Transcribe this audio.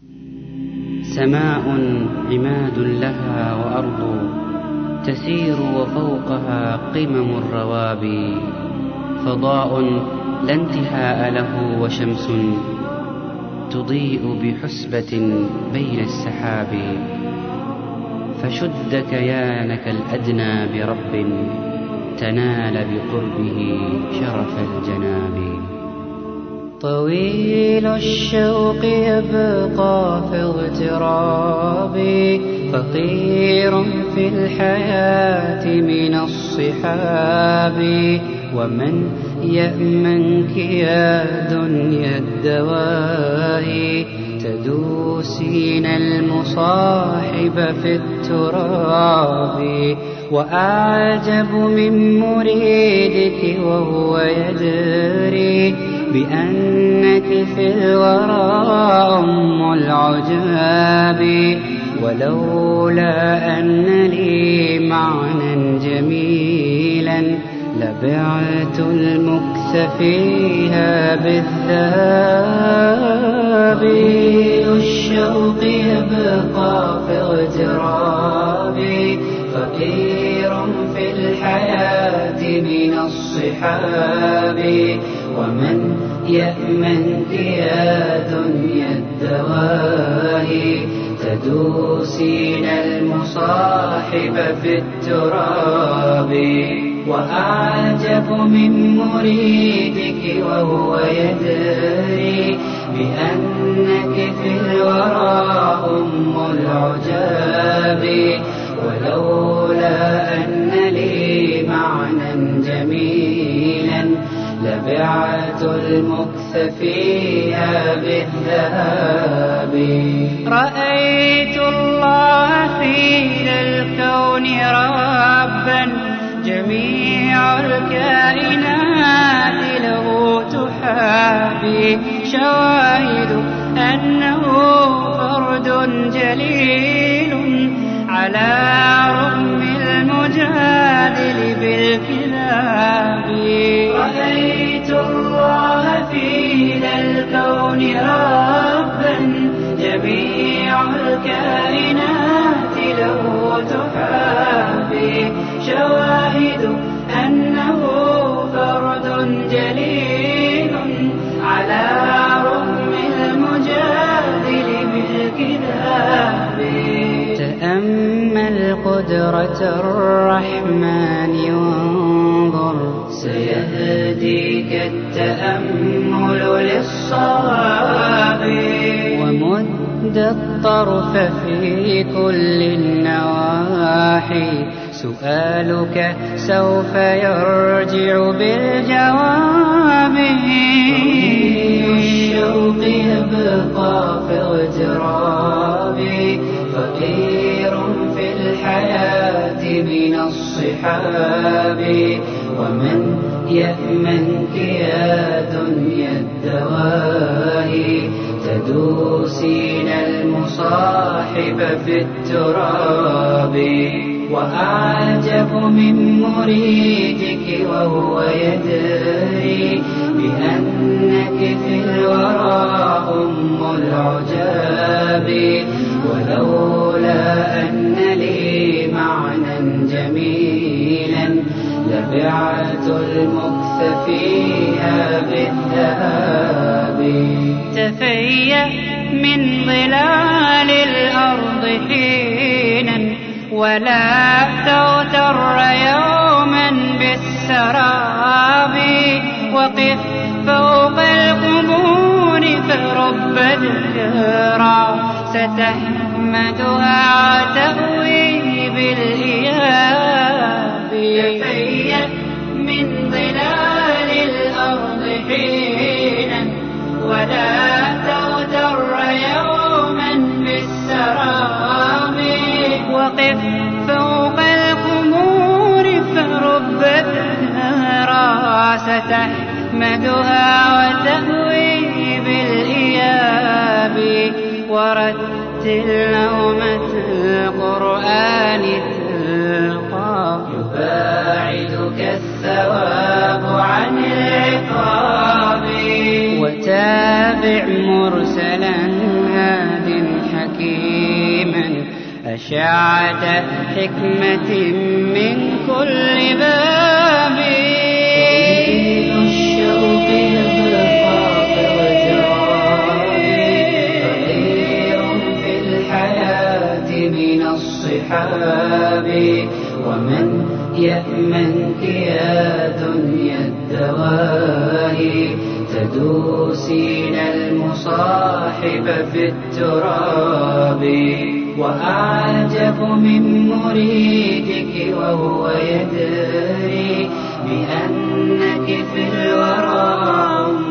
سماء عماد لها وأرض تسير وفوقها قمم الروابي، فضاء لا انتهاء له وشمس تضيء بحسبة بين السحاب. فشد كيانك الأدنى برب تنال بقربه شرف الجناب. طويل الشوق يبقى في اغترابي، فقير في الحياة من الصحاب. ومن يأمنك يا دنيا الدواء، تدوسين المصاحب في التراب. وأعجب من مريدك وهو يدري بأنك في الورى أم العجاب. ولولا أن لي معنى جميلا لبعت المكث فيها بالذهب. الشوق يبقى في اغترابي، فقير في الحياة من الصحاب. ومن يأمنك يا دنيا الدواء، تدوسين المصاحب في التراب. وأعجب من مريدك وهو يدري بأنك في الورى أم العجاب. ولولا أن لي معنى جميلا لبعت المكث فيها بالذهب. رأيت الله في الكون ربا، جميع الكائنات له تحابي. شواهد أنه فرد جليل على رغم المجادل بالكذاب. رأيت الله في الكون ربا، جميع الكائنات له تحابي. شواهد أنه فرد جليل على رغم المجادل بالكذاب. تأمل قدرة الرحمن وانظر، سيهديك التأمل للصواب. ومد الطرف في كل النواحي، سؤالك سوف يرجع بالجواب. الشوق يبقى في اغترابي، فقير في الحياة من الصحاب. ومن يأمنك يا دنيا الدواء، تدوسين المصاحب في التراب. وأعجب من مريدك وهو يدري بأنك في الورى أم العجاب. ولولا أن لي معنى جميلا لبعت المكث فيها بالذهب. تفيأ من ظلال الأرض حينا، ولا تغتر يوما بالسراب. وقف فوق القبور فرب الذكرى، ستحمدها وتأوي بالإياب. تفيأ من ظلال الأرض حينا، ولا تغتر يوما بالسراب. وقف فوق القبور فرب الذكرى، ستحمدها وتأوي بالإياب. ورتل نومة القرآن تلقى، يباعدك الثواب عن العقاب. وتابع مرسلا هاد حكيما أشعة حكمة من كل باب. طويل الشوق يبقى وجرابي قدير في الحياة من الصحاب. ومن يأمنك يا دنيا الدواهي تدوسين المصاحب في التراب. وأعجب من مريدك وهو يدري بأنك في الورى